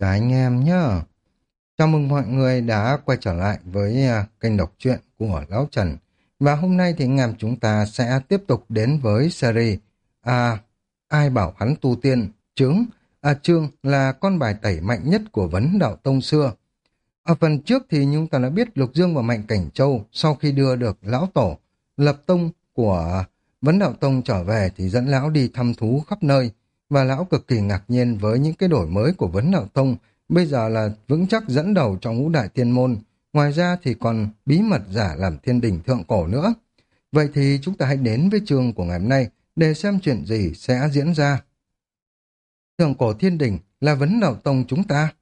Cả anh em nhá. Chào mừng mọi người đã quay trở lại với kênh đọc truyện của Lão Trần. Và hôm nay thì anh em chúng ta sẽ tiếp tục đến với series à, Ai bảo hắn tu tiên, chương là con bài tẩy mạnh nhất của Vấn Đạo Tông xưa. Ở phần trước thì chúng ta đã biết Lục Dương và Mạnh Cảnh Châu sau khi đưa được Lão Tổ, lập tông của Vấn Đạo Tông trở về thì dẫn Lão đi thăm thú khắp nơi. Và Lão cực kỳ ngạc nhiên với những cái đổi mới của Vấn Đạo Tông, bây giờ là vững chắc dẫn đầu trong ngũ đại thiên môn, ngoài ra thì còn bí mật giả làm thiên đình thượng cổ nữa. Vậy thì chúng ta hãy đến với chương của ngày hôm nay để xem chuyện gì sẽ diễn ra. Thượng cổ thiên đình là Vấn Đạo Tông chúng ta.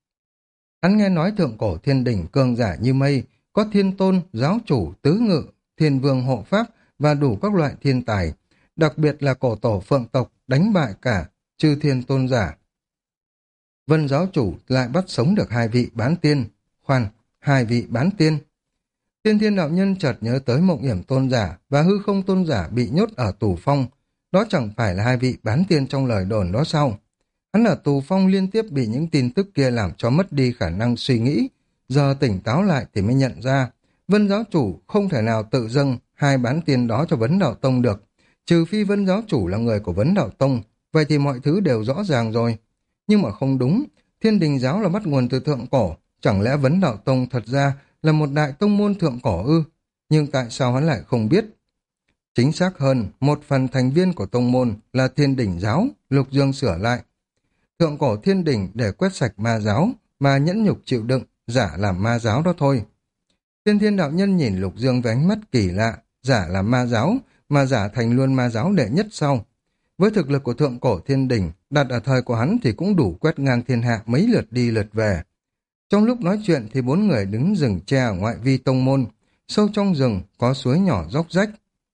Hắn nghe nói thượng cổ thiên đình cường giả như mây, có thiên tôn, giáo chủ, tứ ngự, thiên vương hộ pháp và đủ các loại thiên tài, đặc biệt là cổ tổ phượng tộc đánh bại cả chư thiên tôn giả. Vân giáo chủ lại bắt sống được hai vị bán tiên. Hai vị bán tiên. Tiên Thiên đạo nhân chợt nhớ tới Mộng Yểm tôn giả và Hư Không tôn giả bị nhốt ở tù phong. Đó chẳng phải là hai vị bán tiên trong lời đồn đó sao? Hắn ở tù phong liên tiếp bị những tin tức kia làm cho mất đi khả năng suy nghĩ. Giờ tỉnh táo lại thì mới nhận ra Vân giáo chủ không thể nào tự dâng hai bán tiên đó cho Vấn Đạo Tông được. Trừ phi Vân giáo chủ là người của Vấn Đạo Tông, vậy thì mọi thứ đều rõ ràng rồi. Nhưng mà không đúng, Thiên Đình giáo là bắt nguồn từ thượng cổ, chẳng lẽ Vấn Đạo Tông thật ra là một đại tông môn thượng cổ ư? Nhưng tại sao hắn lại không biết? Chính xác hơn, một phần thành viên của tông môn là Thiên Đình giáo, Lục Dương sửa lại. Thượng cổ Thiên Đình để quét sạch ma giáo, mà nhẫn nhục chịu đựng, giả làm ma giáo đó thôi. Tiên Thiên đạo nhân nhìn Lục Dương với ánh mắt kỳ lạ, giả làm ma giáo, mà giả thành luôn ma giáo đệ nhất sau. Với thực lực của thượng cổ thiên đình, đặt ở thời của hắn thì cũng đủ quét ngang thiên hạ mấy lượt đi lượt về. Trong lúc nói chuyện thì bốn người đứng rừng tre ở ngoại vi tông môn, sâu trong rừng có suối nhỏ róc rách.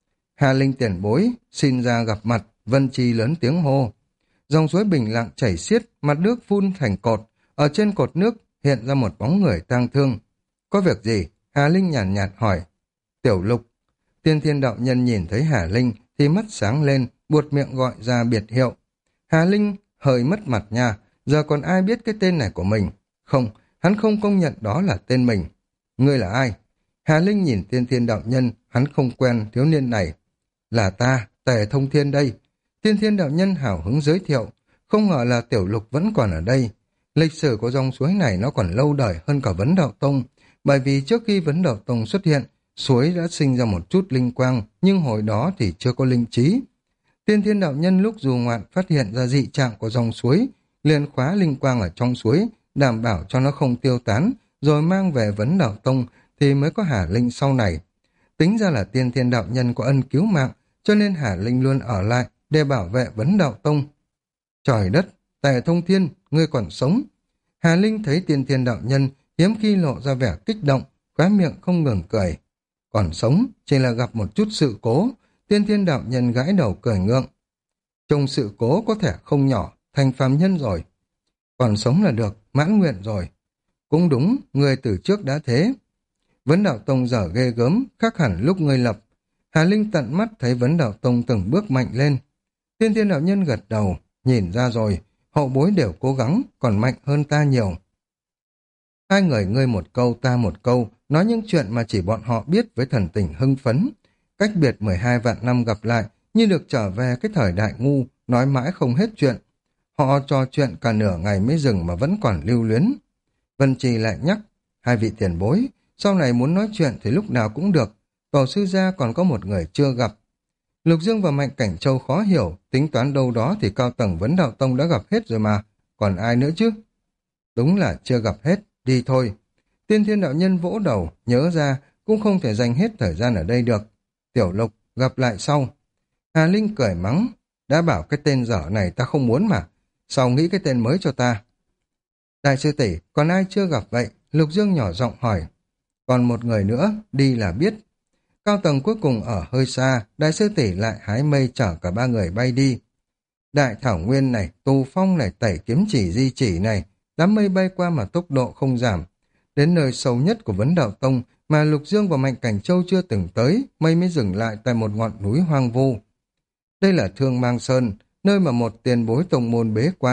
Hà Linh tiền bối, xin ra gặp mặt, Vân Chi lớn tiếng hô. Dòng suối bình lặng chảy xiết, mặt nước phun thành cột, ở trên cột nước hiện ra một bóng người tang thương. Có việc gì? Hà Linh nhàn nhạt hỏi. Tiểu Lục. Tiên Thiên đạo nhân nhìn thấy Hà Linh thì mắt sáng lên, buột miệng gọi ra biệt hiệu. Hà Linh hơi mất mặt nha, giờ còn ai biết cái tên này của mình? Không, hắn không công nhận đó là tên mình. Ngươi là ai? Hà Linh nhìn Tiên Thiên đạo nhân, hắn không quen thiếu niên này. Là ta, Tề Thông Thiên đây. Tiên Thiên đạo nhân hào hứng giới thiệu, không ngờ là Tiểu Lục vẫn còn ở đây. Lịch sử của dòng suối này nó còn lâu đời hơn cả Vấn Đạo Tông, bởi vì trước khi Vấn Đạo Tông xuất hiện, suối đã sinh ra một chút linh quang, nhưng hồi đó thì chưa có linh trí. Tiên Thiên đạo nhân lúc dù ngoạn phát hiện ra dị trạng của dòng suối, liền khóa linh quang ở trong suối, đảm bảo cho nó không tiêu tán, rồi mang về Vấn Đạo Tông thì mới có Hà Linh sau này. Tính ra là Tiên Thiên đạo nhân có ân cứu mạng, cho nên Hà Linh luôn ở lại để bảo vệ Vấn Đạo Tông. Trời đất, Tề Thông Thiên, ngươi còn sống. Hà Linh thấy Tiên Thiên đạo nhân hiếm khi lộ ra vẻ kích động, khóe miệng không ngừng cười. Còn sống, chỉ là gặp một chút sự cố. Tiên Thiên đạo nhân gãi đầu cười ngượng. Trong sự cố có thể không nhỏ, thành phàm nhân rồi. Còn sống là được, mãn nguyện rồi. Cũng đúng, ngươi từ trước đã thế. Vấn Đạo Tông giờ ghê gớm, khác hẳn lúc ngươi lập. Hà Linh tận mắt thấy Vấn Đạo Tông từng bước mạnh lên. Tiên Thiên đạo nhân gật đầu, nhìn ra rồi, hậu bối đều cố gắng, còn mạnh hơn ta nhiều. Hai người ngươi một câu ta một câu, nói những chuyện mà chỉ bọn họ biết với thần tình hưng phấn. Cách biệt 12 vạn năm gặp lại, như được trở về cái thời đại ngu, nói mãi không hết chuyện. Họ trò chuyện cả nửa ngày mới dừng mà vẫn còn lưu luyến. Vân Trì lại nhắc, hai vị tiền bối, sau này muốn nói chuyện thì lúc nào cũng được, tổ sư gia còn có một người chưa gặp. Lục Dương và Mạnh Cảnh Châu khó hiểu, tính toán đâu đó thì cao tầng Vấn Đạo Tông đã gặp hết rồi mà, còn ai nữa chứ? Đúng là chưa gặp hết, đi thôi. Tiên Thiên đạo nhân vỗ đầu, nhớ ra cũng không thể dành hết thời gian ở đây được. Tiểu Lục, gặp lại sau. Hà Linh cười mắng, đã bảo cái tên dở này ta không muốn mà, sao nghĩ cái tên mới cho ta? Đại sư tỷ, còn ai chưa gặp vậy? Lục Dương nhỏ giọng hỏi. Còn một người nữa, đi là biết. Cao tầng cuối cùng ở hơi xa, đại sư tỷ lại hái mây chở cả ba người bay đi. Đại thảo nguyên này, tù phong này, tẩy kiếm chỉ di chỉ này, đám mây bay qua mà tốc độ không giảm. Đến nơi sâu nhất của Vấn Đạo Tông mà Lục Dương và Mạnh Cảnh Châu chưa từng tới, mây mới dừng lại tại một ngọn núi hoang vu. Đây là Thương Mang Sơn, nơi mà một tiền bối tông môn bế quan.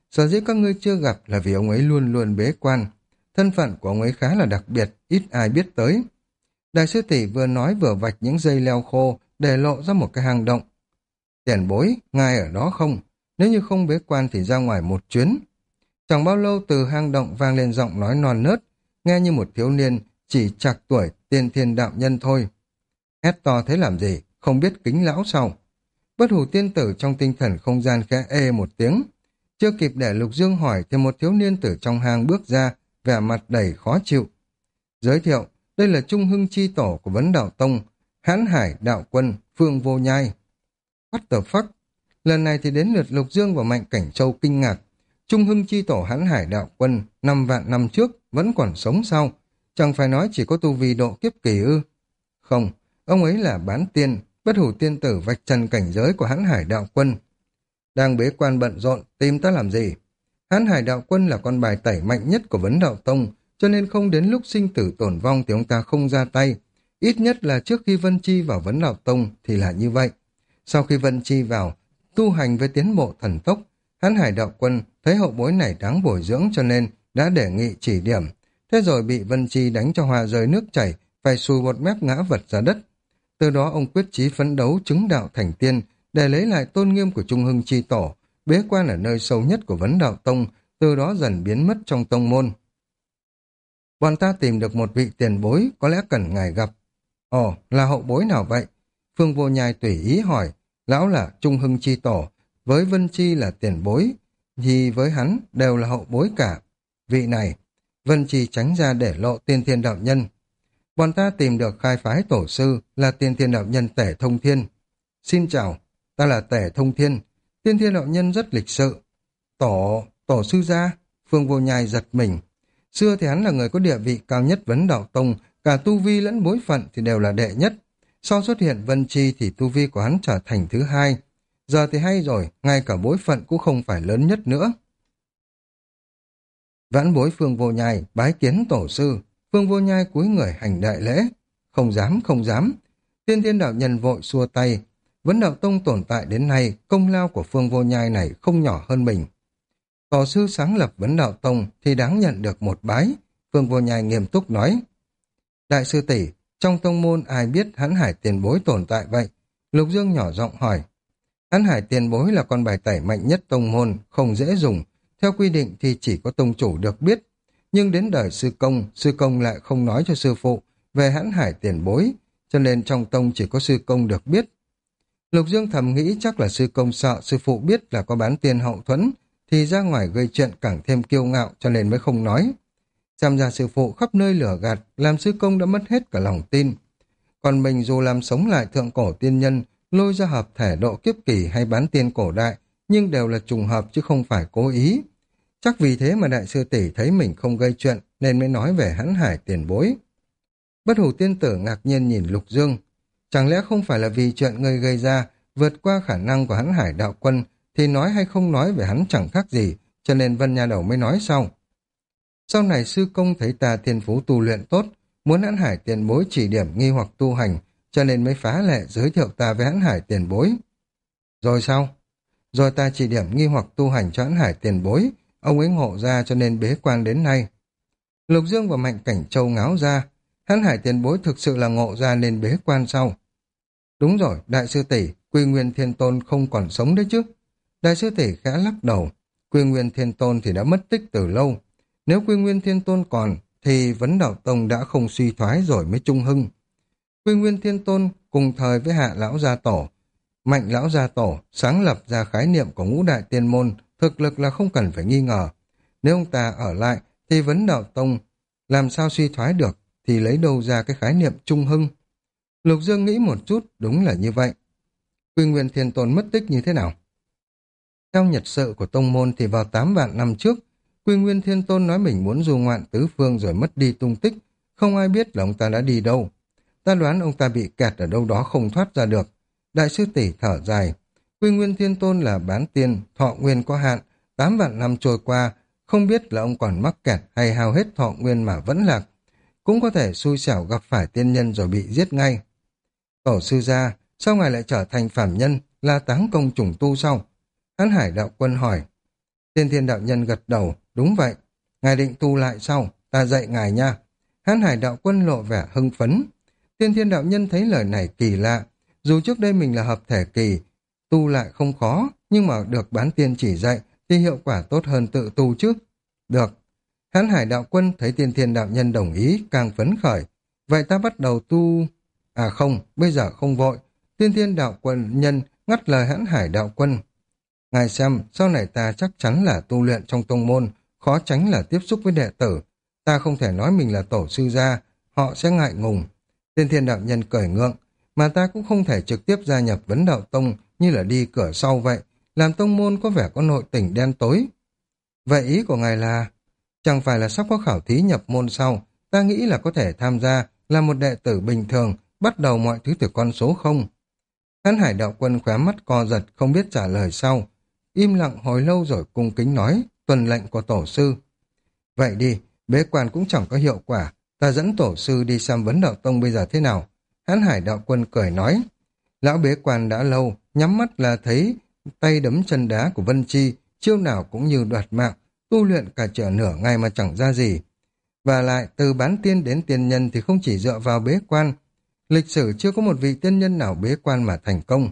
Sở dĩ các ngươi chưa gặp là vì ông ấy luôn luôn bế quan. Thân phận của ông ấy khá là đặc biệt, ít ai biết tới. Đại sư tỷ vừa nói vừa vạch những dây leo khô để lộ ra một cái hang động. Tiền bối, ngài ở đó không? Nếu như không bế quan thì ra ngoài một chuyến. Chẳng bao lâu từ hang động vang lên giọng nói non nớt, nghe như một thiếu niên chỉ trạc tuổi tiên thiên đạo nhân thôi. Hét to thế làm gì, không biết kính lão sao? Bất hủ tiên tử trong tinh thần không gian khẽ ê một tiếng. Chưa kịp để Lục Dương hỏi thì một thiếu niên từ trong hang bước ra, vẻ mặt đầy khó chịu. Giới thiệu, đây là Trung Hưng chi tổ của Vấn Đạo Tông, Hãn Hải Đạo Quân, Phương Vô Nhai. What the fuck? Lần này thì đến lượt Lục Dương và Mạnh Cảnh Châu kinh ngạc. Trung Hưng chi tổ Hãn Hải Đạo Quân 5 vạn năm trước vẫn còn sống sao? Chẳng phải nói chỉ có tu vi độ kiếp kỳ ư? Không, ông ấy là bán tiên, bất hủ tiên tử vạch trần cảnh giới của Hãn Hải Đạo Quân. Đang bế quan bận rộn, tìm ta làm gì? Hãn Hải Đạo Quân là con bài tẩy mạnh nhất của Vấn Đạo Tông, cho nên không đến lúc sinh tử tổn vong thì ông ta không ra tay. Ít nhất là trước khi Vân Chi vào Vấn Đạo Tông thì là như vậy. Sau khi Vân Chi vào, tu hành với tiến bộ thần tốc, Hãn Hải Đạo Quân thấy hậu bối này đáng bồi dưỡng cho nên đã đề nghị chỉ điểm. Thế rồi bị Vân Chi đánh cho hoa rơi nước chảy, phải xùi một mép ngã vật ra đất. Từ đó ông quyết chí phấn đấu chứng đạo thành tiên để lấy lại tôn nghiêm của Trung Hưng chi tổ, bế quan ở nơi sâu nhất của Vấn Đạo Tông, từ đó dần biến mất trong tông môn. Bọn ta tìm được một vị tiền bối, có lẽ cần ngài gặp. Ồ, là hậu bối nào vậy? Phương Vô Nhai tùy ý hỏi. Lão là Trung Hưng chi tổ, với Vân Chi là tiền bối, thì với hắn đều là hậu bối cả. Vị này, Vân Chi tránh ra để lộ tiên thiên đạo nhân. Bọn ta tìm được khai phái tổ sư là tiên thiên đạo nhân Tể Thông Thiên. Xin chào, ta là Tể Thông Thiên, tiên thiên đạo nhân rất lịch sự. Tổ sư gia, Phương Vô Nhai giật mình. Xưa thì hắn là người có địa vị cao nhất Vấn Đạo Tông, cả tu vi lẫn bối phận thì đều là đệ nhất. Sau xuất hiện Vân Chi thì tu vi của hắn trở thành thứ hai. Giờ thì hay rồi, ngay cả bối phận cũng không phải lớn nhất nữa. Vãn bối Phương Vô Nhai bái kiến tổ sư. Phương Vô Nhai cúi người hành đại lễ. Không dám, không dám. Tiên thiên đạo nhân vội xua tay. Vấn Đạo Tông tồn tại đến nay, công lao của Phương Vô Nhai này không nhỏ hơn mình. Tổ sư sáng lập Vấn Đạo Tông thì đáng nhận được một bái. Phương Vô Nhai nghiêm túc nói. Đại sư tỷ, trong tông môn ai biết Hãn Hải tiền bối tồn tại vậy? Lục Dương nhỏ giọng hỏi. Hãn Hải tiền bối là con bài tẩy mạnh nhất tông môn, không dễ dùng. Theo quy định thì chỉ có tông chủ được biết. Nhưng đến đời sư công lại không nói cho sư phụ về Hãn Hải tiền bối, cho nên trong tông chỉ có sư công được biết. Lục Dương thầm nghĩ chắc là sư công sợ sư phụ biết là có bán tiên hậu thuẫn, thì ra ngoài gây chuyện càng thêm kiêu ngạo cho nên mới không nói. Xem ra sư phụ khắp nơi lửa gạt, làm sư công đã mất hết cả lòng tin. Còn mình dù làm sống lại thượng cổ tiên nhân, lôi ra hợp thể độ kiếp kỳ hay bán tiên cổ đại, nhưng đều là trùng hợp chứ không phải cố ý. Chắc vì thế mà đại sư tỷ thấy mình không gây chuyện nên mới nói về Hãn Hải tiền bối. Bất hủ tiên tử ngạc nhiên nhìn Lục Dương. Chẳng lẽ không phải là vì chuyện người gây ra vượt qua khả năng của Hãn Hải đạo quân thì nói hay không nói về hắn chẳng khác gì, cho nên Vân Nha Đầu mới nói sau. Sau này sư công thấy ta thiên phú tu luyện tốt, muốn Hãn Hải tiền bối chỉ điểm nghi hoặc tu hành, cho nên mới phá lệ giới thiệu ta với Hãn Hải tiền bối. Rồi sao? Rồi ta chỉ điểm nghi hoặc tu hành cho Hãn Hải tiền bối, ông ấy ngộ ra cho nên bế quan đến nay. Lục Dương và Mạnh Cảnh Châu ngáo ra, Hãn Hải tiền bối thực sự là ngộ ra nên bế quan sau. Đúng rồi, đại sư tỷ, Quy Nguyên Thiên Tôn không còn sống đấy chứ. Đại sư tỷ khẽ lắc đầu, Quy Nguyên Thiên Tôn thì đã mất tích từ lâu. Nếu Quy Nguyên Thiên Tôn còn, thì Vấn Đạo Tông đã không suy thoái rồi mới trung hưng. Quy Nguyên Thiên Tôn cùng thời với Hạ Lão Gia Tổ, Mạnh Lão Gia Tổ sáng lập ra khái niệm của ngũ đại tiên môn, thực lực là không cần phải nghi ngờ. Nếu ông ta ở lại, thì Vấn Đạo Tông làm sao suy thoái được, thì lấy đâu ra cái khái niệm trung hưng. Lục Dương nghĩ một chút, đúng là như vậy. Quy Nguyên Thiên Tôn mất tích như thế nào? Theo nhật sự của tông môn thì vào 8 vạn năm trước, Quy Nguyên Thiên Tôn nói mình muốn du ngoạn tứ phương rồi mất đi tung tích, không ai biết là ông ta đã đi đâu. Ta đoán ông ta bị kẹt ở đâu đó không thoát ra được. Đại sư tỷ thở dài. Quy Nguyên Thiên Tôn là bán tiên, thọ nguyên có hạn, 8 vạn năm trôi qua, không biết là ông còn mắc kẹt hay hao hết thọ nguyên mà vẫn lạc. Cũng có thể xui xẻo gặp phải tiên nhân rồi bị giết ngay. Tổ sư gia, sao ngài lại trở thành phàm nhân, là táng công trùng tu sau? Hãn Hải đạo quân hỏi. Tiên Thiên đạo nhân gật đầu, đúng vậy. Ngài định tu lại sau, ta dạy ngài nha. Hán Hải đạo quân lộ vẻ hưng phấn. Tiên Thiên đạo nhân thấy lời này kỳ lạ. Dù trước đây mình là hợp thể kỳ, tu lại không khó, nhưng mà được bán tiên chỉ dạy thì hiệu quả tốt hơn tự tu chứ. Được. Hán Hải đạo quân thấy Tiên Thiên đạo nhân đồng ý, càng phấn khởi. Vậy ta bắt đầu tu... À không, bây giờ không vội. Tiên Thiên đạo quân nhân ngắt lời Hán Hải đạo quân. Ngài xem, sau này ta chắc chắn là tu luyện trong tông môn, khó tránh là tiếp xúc với đệ tử. Ta không thể nói mình là tổ sư gia, họ sẽ ngại ngùng. Tiên Thiên đạo nhân cười ngượng, mà ta cũng không thể trực tiếp gia nhập Vấn Đạo Tông như là đi cửa sau vậy, làm tông môn có vẻ có nội tình đen tối. Vậy ý của ngài là, chẳng phải là sắp có khảo thí nhập môn sau, ta nghĩ là có thể tham gia là một đệ tử bình thường, bắt đầu mọi thứ từ con số không? Hán Hải đạo quân khóe mắt co giật, không biết trả lời sau. Im lặng hồi lâu rồi cung kính nói, tuần lệnh của tổ sư. Vậy đi, bế quan cũng chẳng có hiệu quả, ta dẫn tổ sư đi xem Vấn Đạo Tông bây giờ thế nào. Hán Hải đạo quân cười nói, lão bế quan đã lâu, nhắm mắt là thấy tay đấm chân đá của Vân Chi, chiêu nào cũng như đoạt mạng, tu luyện cả chở nửa ngày mà chẳng ra gì. Và lại, từ bán tiên đến tiên nhân thì không chỉ dựa vào bế quan. Lịch sử chưa có một vị tiên nhân nào bế quan mà thành công.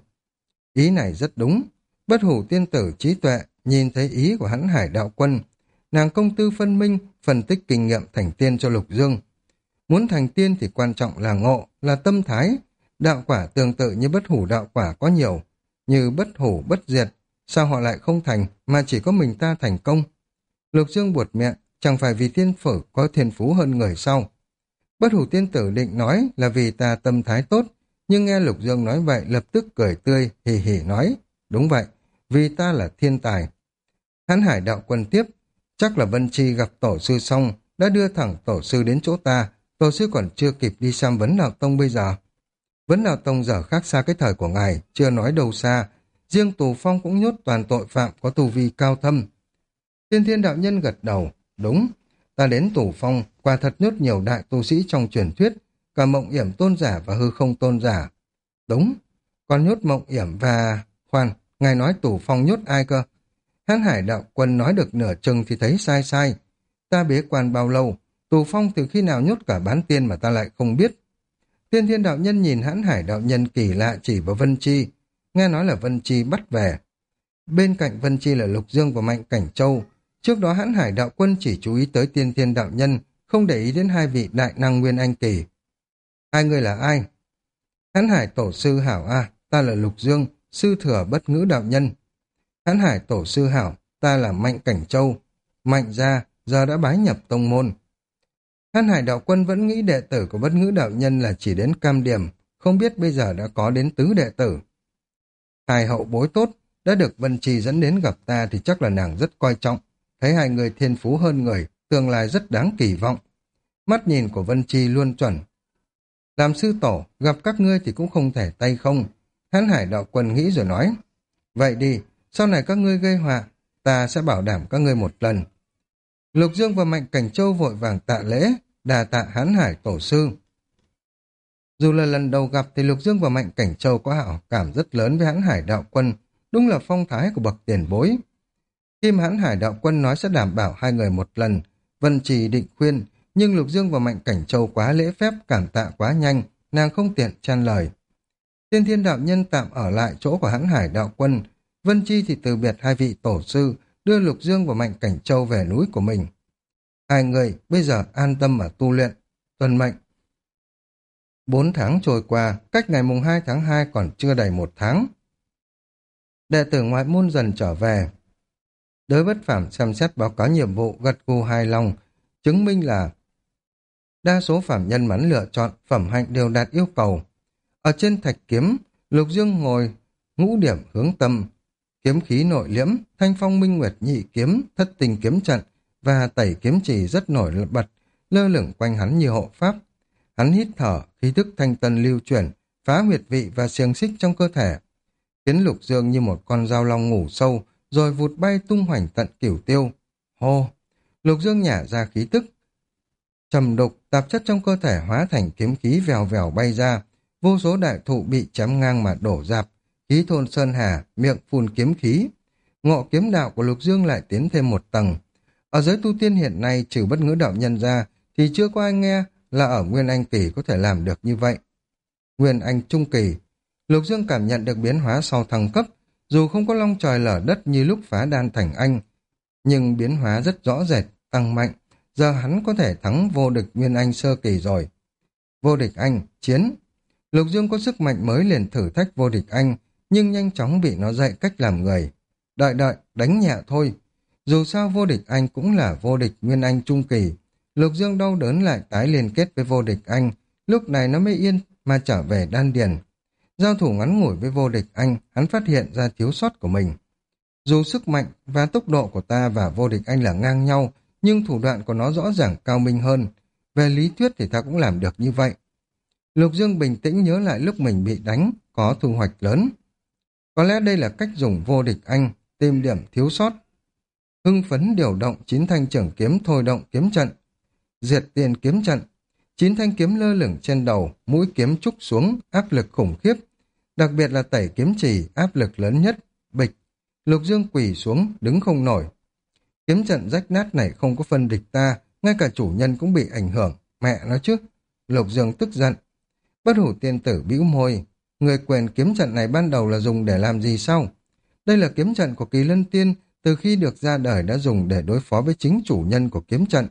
Ý này rất đúng. Bất hủ tiên tử trí tuệ nhìn thấy ý của Hán Hải đạo quân. Nàng công tư phân minh, phân tích kinh nghiệm thành tiên cho Lục Dương. Muốn thành tiên thì quan trọng là ngộ, là tâm thái. Đạo quả tương tự như bất hủ đạo quả có nhiều, như bất hủ bất diệt. Sao họ lại không thành mà chỉ có mình ta thành công? Lục Dương buột miệng, chẳng phải vì tiên phử có thiên phú hơn người sau. Bất hủ tiên tử định nói là vì ta tâm thái tốt, nhưng nghe Lục Dương nói vậy lập tức cười tươi, hì hì nói, đúng vậy, vì ta là thiên tài. Hán Hải đạo quân tiếp, chắc là Vân Chi gặp tổ sư xong, đã đưa thẳng tổ sư đến chỗ ta, tổ sư còn chưa kịp đi xem Vấn Đạo Tông bây giờ. Vấn Đạo Tông giờ khác xa cái thời của ngài, chưa nói đâu xa, riêng Tù Phong cũng nhốt toàn tội phạm có tu vi cao thâm. Tiên Thiên đạo nhân gật đầu, đúng, ta đến Tù Phong, quả thật nhốt nhiều đại tu sĩ trong truyền thuyết, cả Mộng Yểm tôn giả và Hư Không tôn giả. Đúng, còn nhốt Mộng Yểm và... Khoan, ngài nói Tù Phong nhốt ai cơ? Hán Hải đạo quân nói được nửa chừng thì thấy sai sai. Ta bế quan bao lâu? Tù Phong từ khi nào nhốt cả bán tiên mà ta lại không biết? Tiên Thiên đạo nhân nhìn Hán Hải đạo nhân kỳ lạ chỉ vào Vân Chi. Nghe nói là Vân Chi bắt về. Bên cạnh Vân Chi là Lục Dương và Mạnh Cảnh Châu. Trước đó Hán Hải đạo quân chỉ chú ý tới Tiên Thiên đạo nhân, không để ý đến hai vị đại năng Nguyên Anh kỳ. Hai người là ai? Hán Hải tổ sư hảo a, ta là Lục Dương, sư thừa bất ngữ đạo nhân. Hán Hải tổ sư hảo, ta là Mạnh Cảnh Châu. Mạnh gia, giờ đã bái nhập tông môn. Hán Hải đạo quân vẫn nghĩ đệ tử của bất ngữ đạo nhân là chỉ đến cam điểm, không biết bây giờ đã có đến tứ đệ tử. Hai hậu bối tốt, đã được Vân Trì dẫn đến gặp ta thì chắc là nàng rất coi trọng. Thấy hai người thiên phú hơn người, tương lai rất đáng kỳ vọng. Mắt nhìn của Vân Trì luôn chuẩn. Làm sư tổ, gặp các ngươi thì cũng không thể tay không. Hán Hải đạo quân nghĩ rồi nói. Vậy đi, sau này các ngươi gây họa, ta sẽ bảo đảm các ngươi một lần. Lục Dương và Mạnh Cảnh Châu vội vàng tạ lễ, đà tạ Hán Hải tổ sư. Dù là lần đầu gặp thì Lục Dương và Mạnh Cảnh Châu có hảo cảm rất lớn với Hán Hải đạo quân, đúng là phong thái của bậc tiền bối. Khi mà Hán Hải đạo quân nói sẽ đảm bảo hai người một lần, Vân Trì định khuyên, nhưng Lục Dương và Mạnh Cảnh Châu quá lễ phép, cảm tạ quá nhanh, nàng không tiện chen lời. Tiên Thiên đạo nhân tạm ở lại chỗ của Hán Hải đạo quân, Vân Chi thì từ biệt hai vị tổ sư, đưa Lục Dương và Mạnh Cảnh Châu về núi của mình. Hai người bây giờ an tâm mà tu luyện, tuân mệnh. 4 tháng trôi qua, cách ngày mùng 2 tháng 2 còn chưa đầy 1 tháng. Đệ tử ngoại môn dần trở về. Đới Bất Phàm xem xét báo cáo nhiệm vụ, gật gù hài lòng, chứng minh là đa số phàm nhân mắn lựa chọn phẩm hạnh đều đạt yêu cầu. Ở trên thạch kiếm, Lục Dương ngồi ngũ điểm hướng tâm, kiếm khí nội liễm, thanh phong minh nguyệt nhị kiếm, thất tình kiếm trận và tẩy kiếm chỉ rất nổi bật, lơ lửng quanh hắn như hộ pháp. Hắn hít thở, khí thức thanh tân lưu chuyển, phá huyệt vị và xiềng xích trong cơ thể, khiến Lục Dương như một con dao long ngủ sâu, rồi vụt bay tung hoành tận cửu tiêu. Hô! Lục Dương nhả ra khí tức. Trầm đục, tạp chất trong cơ thể hóa thành kiếm khí vèo vèo bay ra, vô số đại thụ bị chém ngang mà đổ rạp, khí thôn sơn hà, miệng phun kiếm khí. Ngộ kiếm đạo của Lục Dương lại tiến thêm một tầng. Ở giới tu tiên hiện nay, trừ Bất Ngữ đạo nhân ra, thì chưa có ai nghe là ở Nguyên Anh kỳ có thể làm được như vậy. Nguyên Anh trung kỳ, Lục Dương cảm nhận được biến hóa sau thăng cấp, dù không có long trời lở đất như lúc phá đan thành anh, nhưng biến hóa rất rõ rệt, tăng mạnh. Giờ hắn có thể thắng vô địch Nguyên Anh sơ kỳ rồi. Vô địch anh, chiến. Lục Dương có sức mạnh mới liền thử thách vô địch anh, nhưng nhanh chóng bị nó dạy cách làm người. Đợi đợi, đánh nhẹ thôi. Dù sao vô địch anh cũng là vô địch Nguyên Anh trung kỳ. Lục Dương đau đớn lại tái liên kết với vô địch anh, lúc này nó mới yên mà trở về đan điền. Giao thủ ngắn ngủi với vô địch anh, hắn phát hiện ra thiếu sót của mình. Dù sức mạnh và tốc độ của ta và vô địch anh là ngang nhau, nhưng thủ đoạn của nó rõ ràng cao minh hơn. Về lý thuyết thì ta cũng làm được như vậy. Lục Dương bình tĩnh nhớ lại lúc mình bị đánh, có thu hoạch lớn. Có lẽ đây là cách dùng vô địch anh, tìm điểm thiếu sót. Hưng phấn điều động 9 thanh trưởng kiếm thôi động kiếm trận. Diệt tiền kiếm trận. 9 thanh kiếm lơ lửng trên đầu, mũi kiếm trúc xuống, áp lực khủng khiếp. Đặc biệt là tẩy kiếm chỉ, áp lực lớn nhất, bịch. Lục Dương quỳ xuống, đứng không nổi. Kiếm trận rách nát này không có phân địch ta, ngay cả chủ nhân cũng bị ảnh hưởng, mẹ nó chứ. Lục Dương tức giận. Bất Hủ tiên tử bĩu môi. Người quyền kiếm trận này ban đầu là dùng để làm gì sao? Đây là kiếm trận của Kỳ Lân Tiên, từ khi được ra đời đã dùng để đối phó với chính chủ nhân của kiếm trận.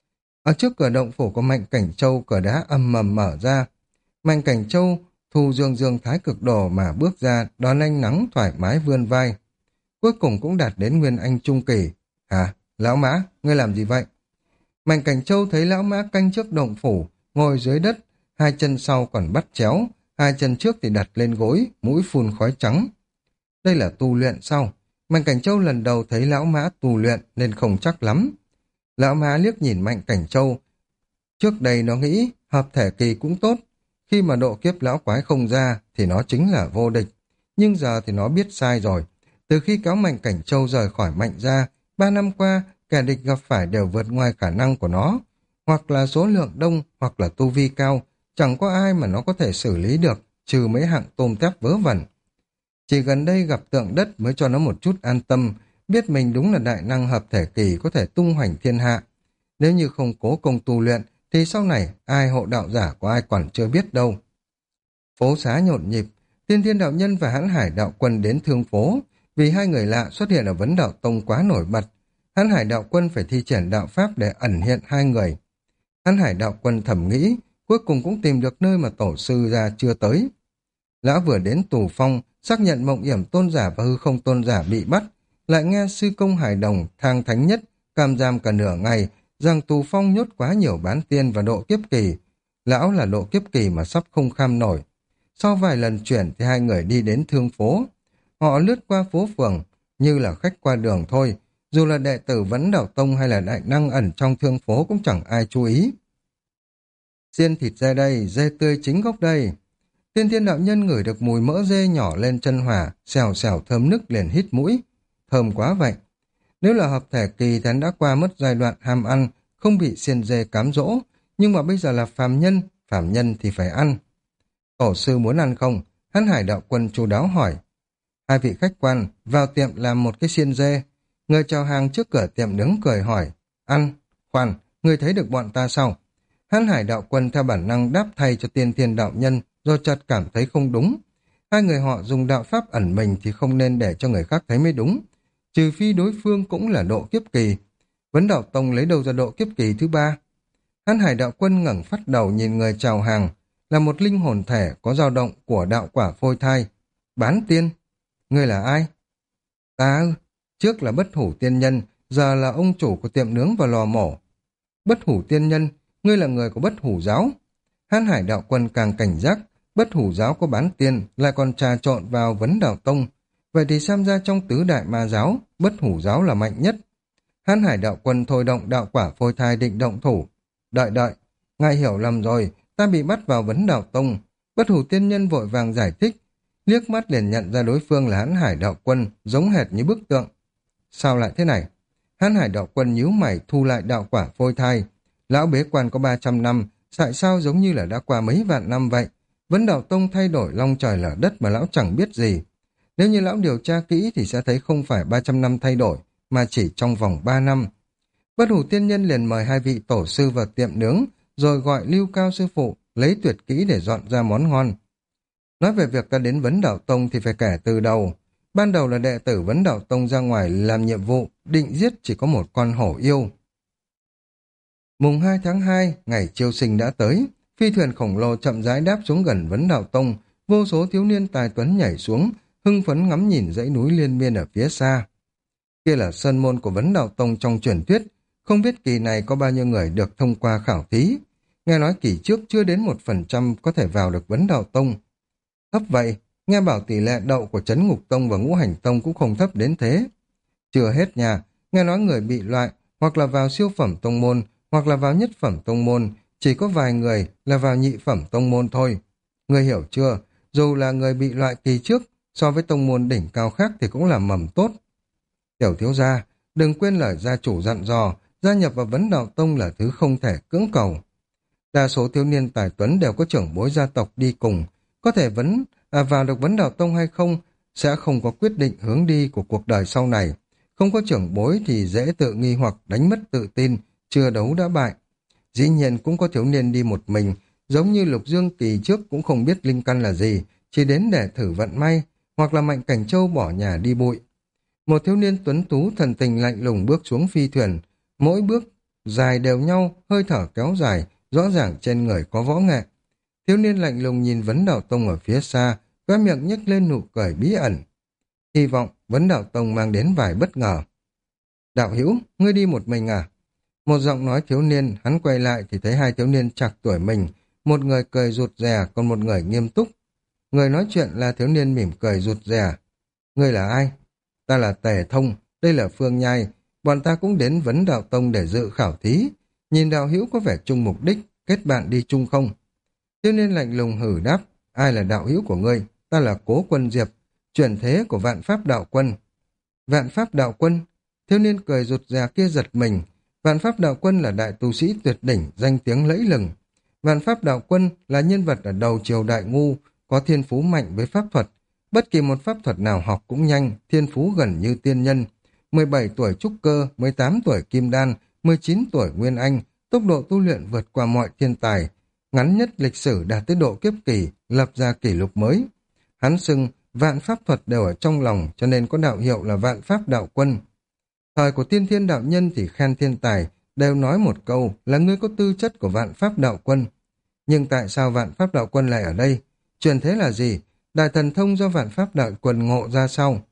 Ở trước cửa động phủ của Mạnh Cảnh Châu, cửa đá âm mầm mở ra. Mạnh Cảnh Châu thu dương dương thái cực đồ mà bước ra, đón ánh nắng thoải mái vươn vai. Cuối cùng cũng đạt đến Nguyên Anh trung kỳ. Hả? Lão Mã, ngươi làm gì vậy? Mạnh Cảnh Châu thấy Lão Mã canh trước động phủ, ngồi dưới đất, hai chân sau còn bắt chéo, hai chân trước thì đặt lên gối, mũi phun khói trắng. Đây là tu luyện sao? Mạnh Cảnh Châu lần đầu thấy Lão Mã tu luyện nên không chắc lắm. Lão Mã liếc nhìn Mạnh Cảnh Châu. Trước đây nó nghĩ hợp thể kỳ cũng tốt. Khi mà độ kiếp lão quái không ra thì nó chính là vô địch. Nhưng giờ thì nó biết sai rồi. Từ khi kéo Mạnh Cảnh Châu rời khỏi Mạnh ra, 3 năm qua, kẻ địch gặp phải đều vượt ngoài khả năng của nó. Hoặc là số lượng đông, hoặc là tu vi cao. Chẳng có ai mà nó có thể xử lý được, trừ mấy hạng tôm tép vớ vẩn. Chỉ gần đây gặp tượng đất mới cho nó một chút an tâm, biết mình đúng là đại năng hợp thể kỳ có thể tung hoành thiên hạ. Nếu như không cố công tu luyện, thì sau này ai hộ đạo giả của ai còn chưa biết đâu. Phố xá nhộn nhịp, Tiên Thiên đạo nhân và Hãn Hải đạo quân đến thương phố, vì hai người lạ xuất hiện ở Vấn Đạo Tông quá nổi bật. Hãn Hải đạo quân phải thi triển đạo pháp để ẩn hiện hai người. Hãn Hải đạo quân thầm nghĩ, cuối cùng cũng tìm được nơi mà tổ sư ra chưa tới. Lão vừa đến tù phong, xác nhận Mộng Yểm tôn giả và Hư Không tôn giả bị bắt, lại nghe sư công Hải Đồng, thang thánh nhất, cam giam cả nửa ngày, rằng tù phong nhốt quá nhiều bán tiên và độ kiếp kỳ. Lão là độ kiếp kỳ mà sắp không kham nổi. Sau vài lần chuyển thì hai người đi đến thương phố. Họ lướt qua phố phường, như là khách qua đường thôi. Dù là đệ tử Vấn Đạo Tông hay là đại năng ẩn trong thương phố cũng chẳng ai chú ý. Xiên thịt dê đây, dê tươi chính gốc đây. Tiên Thiên đạo nhân ngửi được mùi mỡ dê nhỏ lên chân hỏa, xèo xèo thơm nức liền hít mũi. Thơm quá vậy. Nếu là hợp thể kỳ thì hắn đã qua mất giai đoạn ham ăn, không bị xiên dê cám dỗ, nhưng mà bây giờ là phàm nhân thì phải ăn. Tổ sư muốn ăn không? Hãn Hải đạo quân chu đáo hỏi. Hai vị khách quan vào tiệm làm một cái xiên dê. Người chào hàng trước cửa tiệm đứng cười hỏi. Ăn? Khoan, người thấy được bọn ta sao? Hãn Hải đạo quân theo bản năng đáp thay cho Tiên Thiên đạo nhân, rồi chợt cảm thấy không đúng. Hai người họ dùng đạo pháp ẩn mình thì không nên để cho người khác thấy mới đúng. Trừ phi đối phương cũng là độ kiếp kỳ. Vấn Đạo Tông lấy đâu ra độ kiếp kỳ thứ ba? Hãn Hải đạo quân ngẩng phát đầu nhìn người chào hàng, là một linh hồn thể có dao động của đạo quả phôi thai. Bán tiên? Ngươi là ai? Ta ư? Trước là Bất Hủ tiên nhân, giờ là ông chủ của tiệm nướng và lò mổ. Bất Hủ tiên nhân, ngươi là người của Bất Hủ giáo. Hãn Hải đạo quân càng cảnh giác, Bất Hủ giáo có bán tiên, lại còn trà trộn vào Vấn Đạo Tông. Vậy thì xem ra trong tứ đại ma giáo, Bất Hủ giáo là mạnh nhất. Hãn Hải đạo quân thôi động đạo quả phôi thai định động thủ. Đợi, ngài hiểu lầm rồi, ta bị bắt vào Vấn Đạo Tông. Bất Hủ tiên nhân vội vàng giải thích, liếc mắt liền nhận ra đối phương là Hãn Hải đạo quân, giống hệt như bức tượng. Sao lại thế này? Hãn Hải đạo quân nhíu mày thu lại đạo quả phôi thai. Lão bế quan có 300 năm, tại sao giống như là đã qua mấy vạn năm vậy? Vấn Đạo Tông thay đổi long trời lở đất mà lão chẳng biết gì. Nếu như lão điều tra kỹ thì sẽ thấy không phải 300 năm thay đổi, mà chỉ trong vòng 3 năm. Bất Hủ Tiên Nhân liền mời hai vị tổ sư vào tiệm nướng, rồi gọi Lưu Cao sư phụ, lấy tuyệt kỹ để dọn ra món ngon. Nói về việc ta đến Vấn Đạo Tông thì phải kể từ đầu. Ban đầu là đệ tử Vấn Đạo Tông ra ngoài làm nhiệm vụ, định giết chỉ có một con hổ yêu. Mùng 2 tháng 2, ngày chiêu sinh đã tới, phi thuyền khổng lồ chậm rãi đáp xuống gần Vấn Đạo Tông, vô số thiếu niên tài tuấn nhảy xuống, hưng phấn ngắm nhìn dãy núi liên miên ở phía xa. Kia là sơn môn của Vấn Đạo Tông trong truyền thuyết, không biết kỳ này có bao nhiêu người được thông qua khảo thí. Nghe nói kỳ trước chưa đến 1% có thể vào được Vấn Đạo Tông. Thấp vậy, nghe bảo tỷ lệ đậu của Trấn Ngục Tông và Ngũ Hành Tông cũng không thấp đến thế. Chưa hết nha, nghe nói người bị loại, hoặc là vào siêu phẩm tông môn, hoặc là vào nhất phẩm tông môn, chỉ có vài người là vào nhị phẩm tông môn thôi. Người hiểu chưa, dù là người bị loại kỳ trước, so với tông môn đỉnh cao khác thì cũng là mầm tốt. Tiểu thiếu gia, đừng quên lời gia chủ dặn dò, gia nhập vào Vấn Đạo Tông là thứ không thể cưỡng cầu. Đa số thiếu niên tài tuấn đều có trưởng bối gia tộc đi cùng, có thể vào được Vấn Đạo Tông hay không sẽ không có quyết định hướng đi của cuộc đời sau này. Không có trưởng bối thì dễ tự nghi hoặc đánh mất tự tin, chưa đấu đã bại. Dĩ nhiên cũng có thiếu niên đi một mình, giống như Lục Dương kỳ trước cũng không biết linh căn là gì, chỉ đến để thử vận may, hoặc là Mạnh Cảnh Châu bỏ nhà đi bụi. Một thiếu niên tuấn tú thần tình lạnh lùng bước xuống phi thuyền, mỗi bước dài đều nhau, hơi thở kéo dài, rõ ràng trên người có võ nghệ. Thiếu niên lạnh lùng nhìn Vấn Đạo Tông ở phía xa, khóe miệng nhếch lên nụ cười bí ẩn. Hy vọng Vấn Đạo Tông mang đến vài bất ngờ. Đạo hữu, ngươi đi một mình à? Một giọng nói thiếu niên, hắn quay lại thì thấy hai thiếu niên trạc tuổi mình, một người cười rụt rè, còn một người nghiêm túc. Người nói chuyện là thiếu niên mỉm cười rụt rè. Ngươi là ai? Ta là Tề Thông, đây là Phương Nhai, bọn ta cũng đến Vấn Đạo Tông để dự khảo thí. Nhìn đạo hữu có vẻ chung mục đích, kết bạn đi chung không? Thiếu niên lạnh lùng hử đáp, ai là đạo hữu của ngươi? Ta là Cố Quân Diệp, chuyển thế của Vạn Pháp Đạo Quân. Vạn Pháp Đạo Quân? Thiếu niên cười rụt rè kia giật mình. Vạn Pháp Đạo Quân là đại tu sĩ tuyệt đỉnh, danh tiếng lẫy lừng. Vạn Pháp Đạo Quân là nhân vật ở đầu triều Đại Ngu, có thiên phú mạnh với pháp thuật. Bất kỳ một pháp thuật nào học cũng nhanh, thiên phú gần như tiên nhân. 17 tuổi trúc cơ, 18 tuổi kim đan, 19 tuổi nguyên anh, tốc độ tu luyện vượt qua mọi thiên tài. Ngắn nhất lịch sử đạt tới độ kiếp kỳ, lập ra kỷ lục mới. Hắn xưng vạn pháp thuật đều ở trong lòng, cho nên có đạo hiệu là Vạn Pháp Đạo Quân. Thời của Tiên Thiên đạo nhân thì khen thiên tài, đều nói một câu là ngươi có tư chất của Vạn Pháp Đạo Quân. Nhưng tại sao Vạn Pháp Đạo Quân lại ở đây? Truyền thế là gì? Đại thần thông do Vạn Pháp Đạo Quân ngộ ra sau.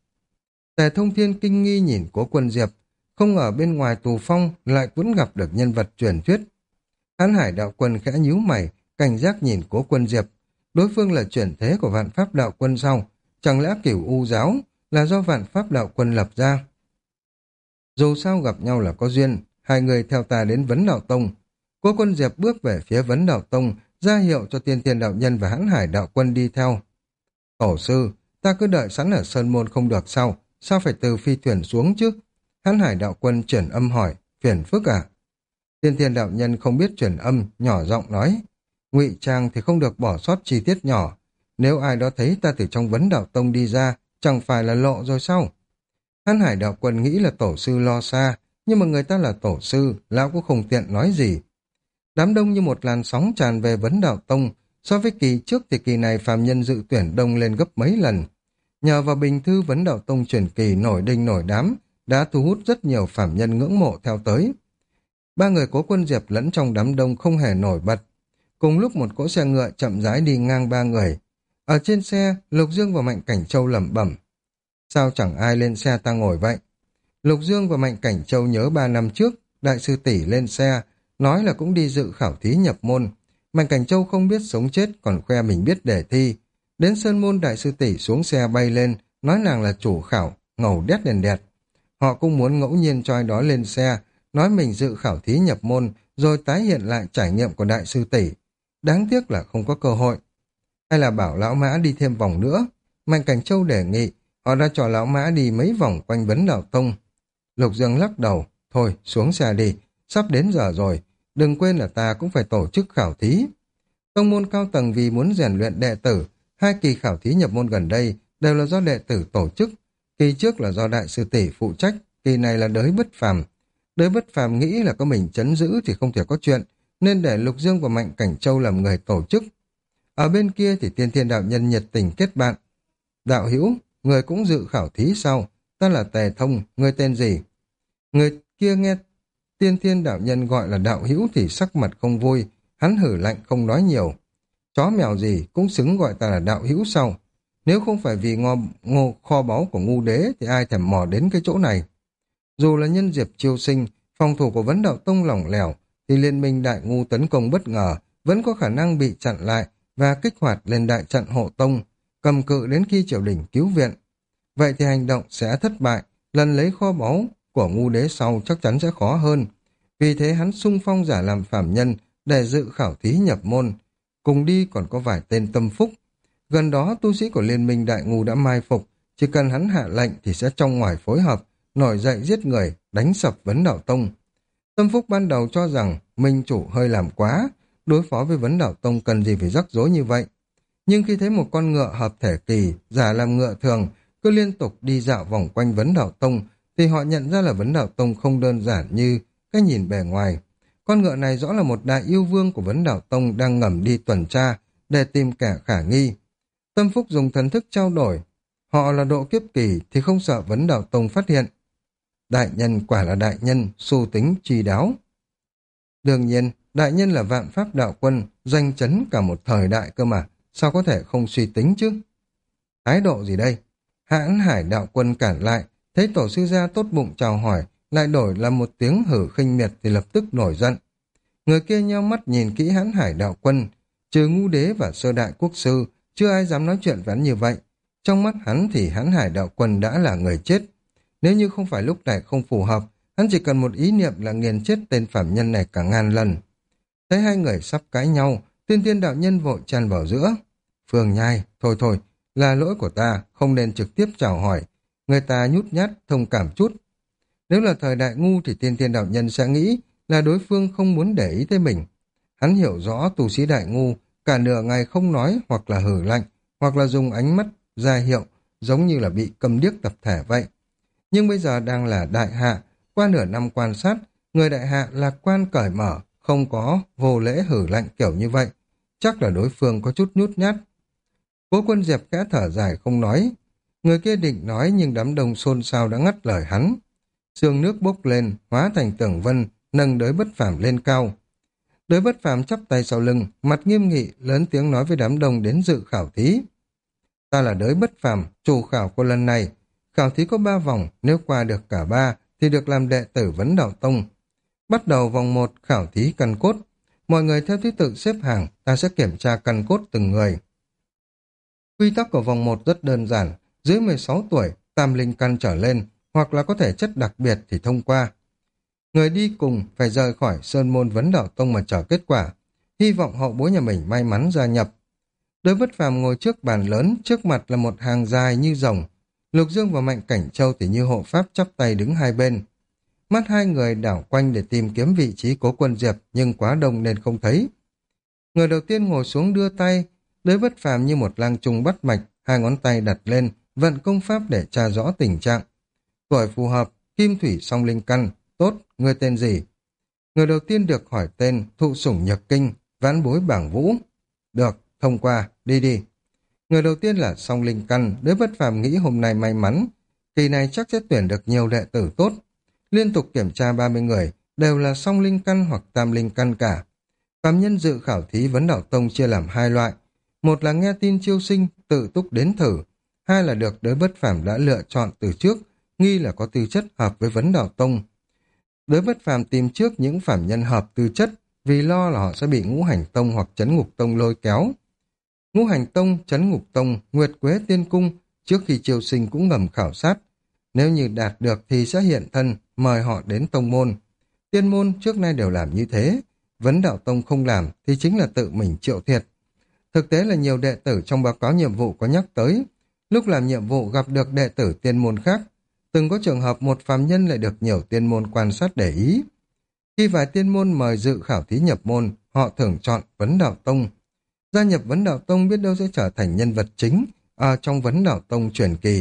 Tề Thông Thiên kinh nghi nhìn Cố Quân Diệp, không ở bên ngoài tù phong lại vẫn gặp được nhân vật truyền thuyết. Hán Hải Đạo Quân khẽ nhíu mày, cảnh giác nhìn Cố Quân Diệp. Đối phương là chuyển thế của Vạn Pháp Đạo Quân sau, chẳng lẽ Cửu U giáo là do Vạn Pháp Đạo Quân lập ra? Dù sao gặp nhau là có duyên, hai người theo ta đến Vấn Đạo Tông. Cố Quân Diệp bước về phía Vấn Đạo Tông, ra hiệu cho Tiên Thiên đạo nhân và Hán Hải Đạo Quân đi theo. Tổ sư, ta cứ đợi sẵn ở Sơn Môn không được sao? Sao phải từ phi thuyền xuống chứ? Hán Hải Đạo Quân chuyển âm hỏi, phiền phức à? Tiên Thiên đạo nhân không biết chuyển âm, nhỏ giọng nói, ngụy trang thì không được bỏ sót chi tiết nhỏ. Nếu ai đó thấy ta từ trong Vấn Đạo Tông đi ra, chẳng phải là lộ rồi sao? Hán Hải Đạo Quân nghĩ là tổ sư lo xa, nhưng mà người ta là tổ sư, lão cũng không tiện nói gì. Đám đông như một làn sóng tràn về Vấn Đạo Tông, so với kỳ trước thì kỳ này phàm nhân dự tuyển đông lên gấp mấy lần. Nhờ vào bình thư Vấn Đạo Tông truyền kỳ nổi đình nổi đám, đã thu hút rất nhiều phàm nhân ngưỡng mộ theo tới. Ba người Cố Quân Diệp lẫn trong đám đông không hề nổi bật. Cùng lúc một cỗ xe ngựa chậm rãi đi ngang ba người. Ở trên xe, Lục Dương và Mạnh Cảnh Châu lẩm bẩm. Sao chẳng ai lên xe ta ngồi vậy? Lục Dương và Mạnh Cảnh Châu nhớ 3 năm trước, đại sư tỷ lên xe, nói là cũng đi dự khảo thí nhập môn. Mạnh Cảnh Châu không biết sống chết, còn khoe mình biết đề thi. Đến Sơn Môn đại sư tỷ xuống xe bay lên, nói nàng là chủ khảo, ngầu đét đèn đẹp. Họ cũng muốn ngẫu nhiên cho ai đó lên xe, nói mình dự khảo thí nhập môn, rồi tái hiện lại trải nghiệm của đại sư tỷ. Đáng tiếc là không có cơ hội. Hay là bảo lão mã đi thêm vòng nữa? Mạnh Cảnh Châu đề nghị, họ đã cho lão mã đi mấy vòng quanh Vấn Đạo Tông. Lục Dương lắc đầu, thôi xuống xe đi, sắp đến giờ rồi, đừng quên là ta cũng phải tổ chức khảo thí. Tông môn cao tầng vì muốn rèn luyện đệ tử, 2 kỳ khảo thí nhập môn gần đây đều là do đệ tử tổ chức. Kỳ trước là do đại sư tỷ phụ trách, kỳ này là đới bất phàm. Đới bất phàm nghĩ là có mình trấn giữ thì không thể có chuyện, nên để Lục Dương và Mạnh Cảnh Châu làm người tổ chức. Ở bên kia thì Tiên Thiên đạo nhân nhiệt tình kết bạn. Đạo hữu, người cũng dự khảo thí sao? Ta là Tề Thông, người tên gì? Người kia nghe Tiên Thiên đạo nhân gọi là đạo hữu thì sắc mặt không vui, hắn hử lạnh không nói nhiều. Chó mèo gì cũng xứng gọi ta là đạo hữu sao? Nếu không phải vì kho báu của ngu đế thì ai thèm mò đến cái chỗ này. Dù là nhân diệp chiêu sinh, phòng thủ của Vấn Đạo Tông lỏng lẻo, thì liên minh đại ngu tấn công bất ngờ vẫn có khả năng bị chặn lại và kích hoạt lên đại trận hộ tông, cầm cự đến khi triều đình cứu viện. Vậy thì hành động sẽ thất bại, lần lấy kho báu của ngu đế sau chắc chắn sẽ khó hơn. Vì thế hắn xung phong giả làm phàm nhân để dự khảo thí nhập môn. Cùng đi còn có vài tên tâm phúc. Gần đó tu sĩ của liên minh đại ngu đã mai phục, chỉ cần hắn hạ lệnh thì sẽ trong ngoài phối hợp, nổi dậy giết người, đánh sập Vấn Đạo Tông. Tâm phúc ban đầu cho rằng minh chủ hơi làm quá, đối phó với Vấn Đạo Tông cần gì phải rắc rối như vậy. Nhưng khi thấy một con ngựa hợp thể kỳ, giả làm ngựa thường, cứ liên tục đi dạo vòng quanh Vấn Đạo Tông, thì họ nhận ra là Vấn Đạo Tông không đơn giản như cái nhìn bề ngoài. Con ngựa này rõ là một đại yêu vương của Vấn Đạo Tông đang ngầm đi tuần tra để tìm kẻ khả nghi. Tâm phúc dùng thần thức trao đổi. Họ là độ kiếp kỳ thì không sợ Vấn Đạo Tông phát hiện. Đại nhân quả là đại nhân, xu tính chi đáo. Đương nhiên, đại nhân là vạn pháp đạo quân, danh chấn cả một thời đại cơ mà, sao có thể không suy tính chứ? Thái độ gì đây? Hãn Hải đạo quân cản lại, thấy tổ sư gia tốt bụng chào hỏi, lại đổi là một tiếng hử khinh miệt thì lập tức nổi giận. Người kia nheo mắt nhìn kỹ Hãn Hải đạo quân, trừ ngu đế và sơ đại quốc sư, chưa ai dám nói chuyện với hắn như vậy. Trong mắt hắn thì Hãn Hải đạo quân đã là người chết. Nếu như không phải lúc này không phù hợp, hắn chỉ cần một ý niệm là nghiền chết tên phạm nhân này cả ngàn lần. Thấy hai người sắp cãi nhau, Tiên Thiên đạo nhân vội tràn vào giữa. Phương Nhai, thôi, là lỗi của ta, không nên trực tiếp chào hỏi. Người ta nhút nhát, thông cảm chút. Nếu là thời đại ngu thì Tiên Thiên đạo nhân sẽ nghĩ là đối phương không muốn để ý tới mình. Hắn hiểu rõ tu sĩ đại ngu, cả nửa ngày không nói hoặc là hử lạnh, hoặc là dùng ánh mắt ra hiệu, giống như là bị cầm điếc tập thể vậy. Nhưng bây giờ đang là đại hạ, qua nửa năm quan sát, người đại hạ lạc quan cởi mở, không có vô lễ hử lạnh kiểu như vậy. Chắc là đối phương có chút nhút nhát. Cố Quân Diệp khẽ thở dài không nói. Người kia định nói nhưng đám đông xôn xao đã ngắt lời hắn. Sương nước bốc lên, hóa thành tường vân, nâng Đới Bất Phàm lên cao. Đới Bất Phàm chắp tay sau lưng, mặt nghiêm nghị, lớn tiếng nói với đám đông đến dự khảo thí. Ta là Đới Bất Phàm, chủ khảo của lần này. Khảo thí có 3 vòng, nếu qua được cả 3 thì được làm đệ tử Vấn Đạo Tông. Bắt đầu vòng 1 khảo thí căn cốt. Mọi người theo thứ tự xếp hàng, ta sẽ kiểm tra căn cốt từng người. Quy tắc của vòng 1 rất đơn giản, dưới 16 tuổi, tam linh căn trở lên, hoặc là có thể chất đặc biệt thì thông qua. Người đi cùng phải rời khỏi Sơn Môn Vấn Đạo Tông mà chờ kết quả, hy vọng hậu bối nhà mình may mắn gia nhập. Đới Bất Phàm ngồi trước bàn lớn, trước mặt là một hàng dài như rồng. Lục Dương và Mạnh Cảnh Châu thì như hộ pháp chắp tay đứng hai bên. Mắt hai người đảo quanh để tìm kiếm vị trí Cố Quân Diệp, nhưng quá đông nên không thấy. Người đầu tiên ngồi xuống đưa tay, Đới Bất Phàm như một lang trung bắt mạch, hai ngón tay đặt lên, vận công pháp để tra rõ tình trạng. Tuổi phù hợp, kim thủy song linh căn, tốt, người tên gì? Người đầu tiên được hỏi tên, thụ sủng nhược kinh, vãn bối bảng vũ. Được, thông qua, đi đi. Người đầu tiên là song linh căn, Đới Bất Phàm nghĩ hôm nay may mắn, kỳ này chắc sẽ tuyển được nhiều đệ tử tốt. Liên tục kiểm tra 30 người, đều là song linh căn hoặc tam linh căn cả. Phàm nhân dự khảo thí Vấn Đạo Tông chia làm 2 loại. Một là nghe tin chiêu sinh, tự túc đến thử. 2 là được Đới Bất Phàm đã lựa chọn từ trước, nghi là có tư chất hợp với Vấn Đạo Tông. Đới Bất Phàm tìm trước những phàm nhân hợp tư chất, vì lo là họ sẽ bị Ngũ Hành Tông hoặc Trấn Ngục Tông lôi kéo. Ngũ Hành Tông, Trấn Ngục Tông, Nguyệt Quế Tiên Cung trước khi chiêu sinh cũng ngầm khảo sát. Nếu như đạt được thì sẽ hiện thân, mời họ đến tông môn. Tiên môn trước nay đều làm như thế. Vấn Đạo Tông không làm thì chính là tự mình chịu thiệt. Thực tế là nhiều đệ tử trong báo cáo nhiệm vụ có nhắc tới. Lúc làm nhiệm vụ gặp được đệ tử tiên môn khác, từng có trường hợp một phàm nhân lại được nhiều tiên môn quan sát để ý. Khi vài tiên môn mời dự khảo thí nhập môn, họ thường chọn Vấn Đạo Tông. Gia nhập Vấn Đạo Tông biết đâu sẽ trở thành nhân vật chính, ở trong Vấn Đạo Tông truyền kỳ.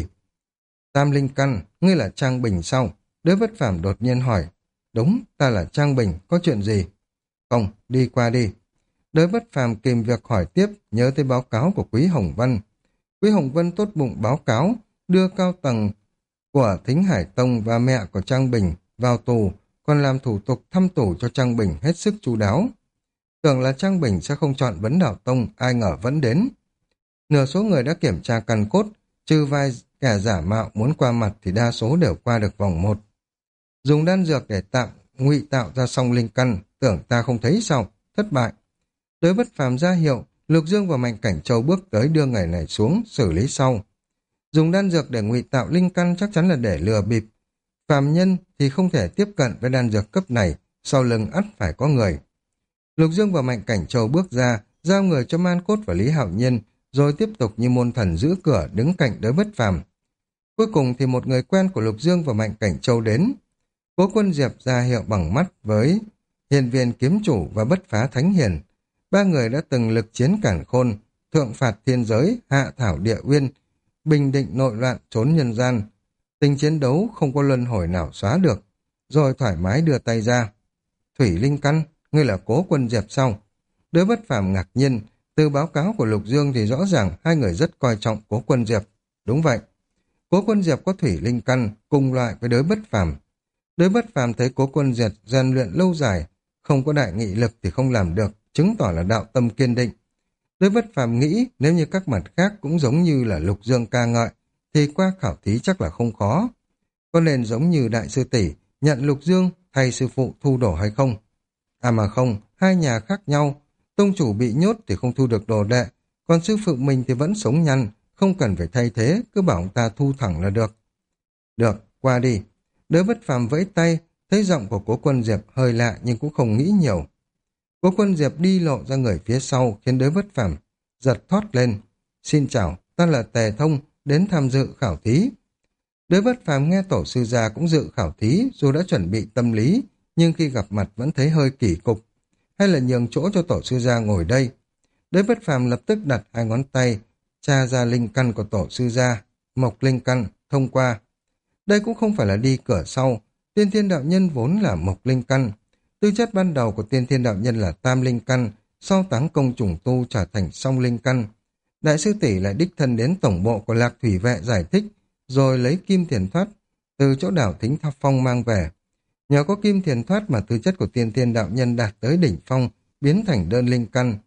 Tam Linh Căn, ngươi là Trang Bình sao? Đới Bất Phàm đột nhiên hỏi. Đúng, ta là Trang Bình, có chuyện gì? Không, đi qua đi. Đới Bất Phàm kìm việc hỏi tiếp, nhớ tới báo cáo của Quý Hồng Vân. Quý Hồng Vân tốt bụng báo cáo, đưa cao tầng của Thính Hải Tông và mẹ của Trang Bình vào tù, còn làm thủ tục thăm tù cho Trang Bình hết sức chu đáo. Tưởng là Trang Bình sẽ không chọn Vấn Đạo Tông, ai ngờ vẫn đến. Nửa số người đã kiểm tra căn cốt, trừ vài kẻ giả mạo muốn qua mặt thì đa số đều qua được vòng 1. Dùng đan dược để ngụy tạo ra song linh căn, tưởng ta không thấy sao, thất bại. Đới Bất Phàm ra hiệu, Lục Dương và Mạnh Cảnh Châu bước tới đưa người này xuống, xử lý sau. Dùng đan dược để ngụy tạo linh căn chắc chắn là để lừa bịp. Phàm nhân thì không thể tiếp cận với đan dược cấp này, sau lưng ắt phải có người. Lục Dương và Mạnh Cảnh Châu bước ra, giao người cho Man Cốt và Lý Hạo Nhiên, rồi tiếp tục như môn thần giữ cửa đứng cạnh Đới Bất Phàm. Cuối cùng thì một người quen của Lục Dương và Mạnh Cảnh Châu đến. Cố Quân Diệp ra hiệu bằng mắt với Hiền Viên Kiếm Chủ và Bất Phá Thánh Hiền. Ba người đã từng lực chiến cản khôn, thượng phạt thiên giới, hạ thảo địa uyên, bình định nội loạn trốn nhân gian. Tình chiến đấu không có luân hồi nào xóa được, rồi thoải mái đưa tay ra. Thủy Linh Căn, ngươi là Cố Quân Diệp sao? Đới Bất Phàm ngạc nhiên, từ báo cáo của Lục Dương thì rõ ràng hai người rất coi trọng Cố Quân Diệp. Đúng vậy, Cố Quân Diệp có Thủy Linh Căn, cùng loại với Đới Bất Phàm. Đới Bất Phàm thấy Cố Quân Diệp rèn luyện lâu dài, không có đại nghị lực thì không làm được, chứng tỏ là đạo tâm kiên định. Đới Bất Phàm nghĩ nếu như các mặt khác cũng giống như là Lục Dương ca ngợi, thì qua khảo thí chắc là không khó. Có nên giống như Đại sư tỷ nhận Lục Dương thay sư phụ thu đồ hay không? À mà không, hai nhà khác nhau. Tông chủ bị nhốt thì không thu được đồ đệ, còn sư phụ mình thì vẫn sống nhăn, không cần phải thay thế, cứ bảo ông ta thu thẳng là được. Được, qua đi. Đới Bất Phàm vẫy tay, thấy giọng của Cố Quân Diệp hơi lạ nhưng cũng không nghĩ nhiều. Cố Quân Diệp đi lộ ra người phía sau khiến Đới Bất Phàm giật thót lên. Xin chào, ta là Tề Thông, đến tham dự khảo thí. Đới Bất Phàm nghe tổ sư gia cũng dự khảo thí, dù đã chuẩn bị tâm lý, nhưng khi gặp mặt vẫn thấy hơi kỳ cục. Hay là nhường chỗ cho tổ sư gia ngồi đây. Đới Bất Phàm lập tức đặt hai ngón tay, tra ra linh căn của tổ sư gia, Mộc Linh Căn, thông qua. Đây cũng không phải là đi cửa sau, Tiên Thiên Đạo Nhân vốn là Mộc Linh Căn. Tư chất ban đầu của Tiên Thiên Đạo Nhân là Tam Linh Căn, sau táng công trùng tu trở thành Song Linh Căn. Đại sư tỷ lại đích thân đến tổng bộ của Lạc Thủy Vệ giải thích, rồi lấy kim thiền thoát từ chỗ đảo Thính Tháp Phong mang về. Nhờ có kim thiền thoát mà tư chất của Tiên Thiên Đạo Nhân đạt tới đỉnh phong, biến thành đơn linh căn.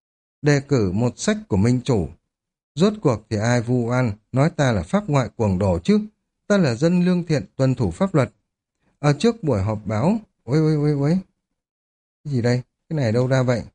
Đề cử một sách của minh chủ. Rốt cuộc thì ai vu oan, nói ta là pháp ngoại cuồng đồ chứ? Ta là dân lương thiện tuân thủ pháp luật. Ở trước buổi họp báo, ôi, cái gì đây? Cái này đâu ra vậy?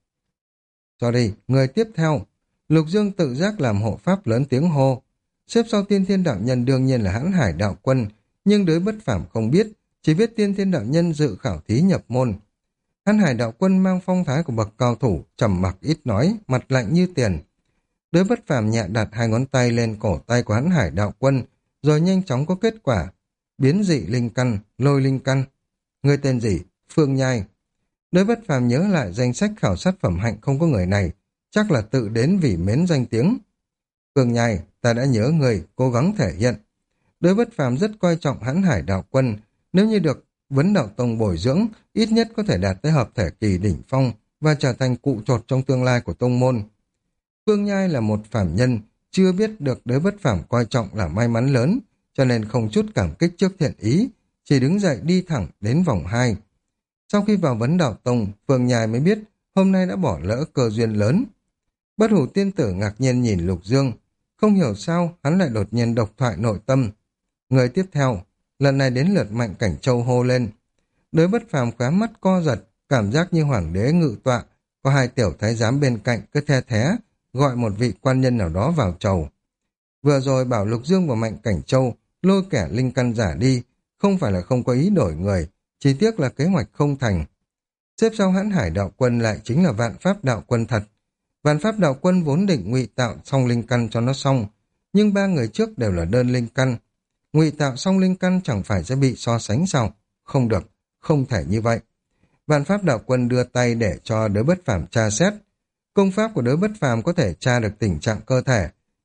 Sorry, người tiếp theo. Lục Dương tự giác làm hộ pháp lớn tiếng hô. Xếp sau Tiên Thiên Đạo Nhân đương nhiên là Hãn Hải Đạo Quân, nhưng Đới Bất Phàm không biết, chỉ biết Tiên Thiên Đạo Nhân dự khảo thí nhập môn. Hãn Hải Đạo Quân mang phong thái của bậc cao thủ, trầm mặc ít nói, mặt lạnh như tiền. Đới Bất Phàm nhẹ đặt hai ngón tay lên cổ tay của Hãn Hải Đạo Quân, rồi nhanh chóng có kết quả. Biến dị linh căn, lôi linh căn. Người tên gì? Phương Nhai. Đới Bất Phàm nhớ lại danh sách khảo sát phẩm hạnh không có người này, chắc là tự đến vì mến danh tiếng. Phương Nhai, ta đã nhớ người, cố gắng thể hiện. Đới Bất Phàm rất coi trọng Hãn Hải Đạo Quân, nếu như được Vấn Đạo Tông bồi dưỡng, ít nhất có thể đạt tới hợp thể kỳ đỉnh phong và trở thành cụ chột trong tương lai của tông môn. Phương Nhai là một phàm nhân, chưa biết được Đới Bất Phàm coi trọng là may mắn lớn, cho nên không chút cảm kích trước thiện ý, chỉ đứng dậy đi thẳng đến vòng 2. Sau khi vào Vấn Đạo Tông, Phương Nhai mới biết hôm nay đã bỏ lỡ cơ duyên lớn. Bất Hủ Tiên Tử ngạc nhiên nhìn Lục Dương, không hiểu sao hắn lại đột nhiên độc thoại nội tâm. Người tiếp theo, lần này đến lượt Mạnh Cảnh Châu hô lên. Đới Bất Phàm khóe mắt co giật, cảm giác như hoàng đế ngự tọa, có hai tiểu thái giám bên cạnh cứ the thé, gọi một vị quan nhân nào đó vào chầu. Vừa rồi bảo Lục Dương và Mạnh Cảnh Châu lôi kẻ linh căn giả đi, không phải là không có ý đổi người, chỉ tiếc là kế hoạch không thành. Xếp sau Hãn Hải Đạo Quân lại chính là Vạn Pháp Đạo Quân thật. Vạn Pháp Đạo Quân vốn định ngụy tạo song linh căn cho nó xong, nhưng ba người trước đều là đơn linh căn. Ngụy tạo song linh căn chẳng phải sẽ bị so sánh sao? Không được, không thể như vậy. Vạn Pháp Đạo Quân đưa tay để cho Đới Bất Phàm tra xét. Công pháp của Đới Bất Phàm có thể tra được tình trạng cơ thể,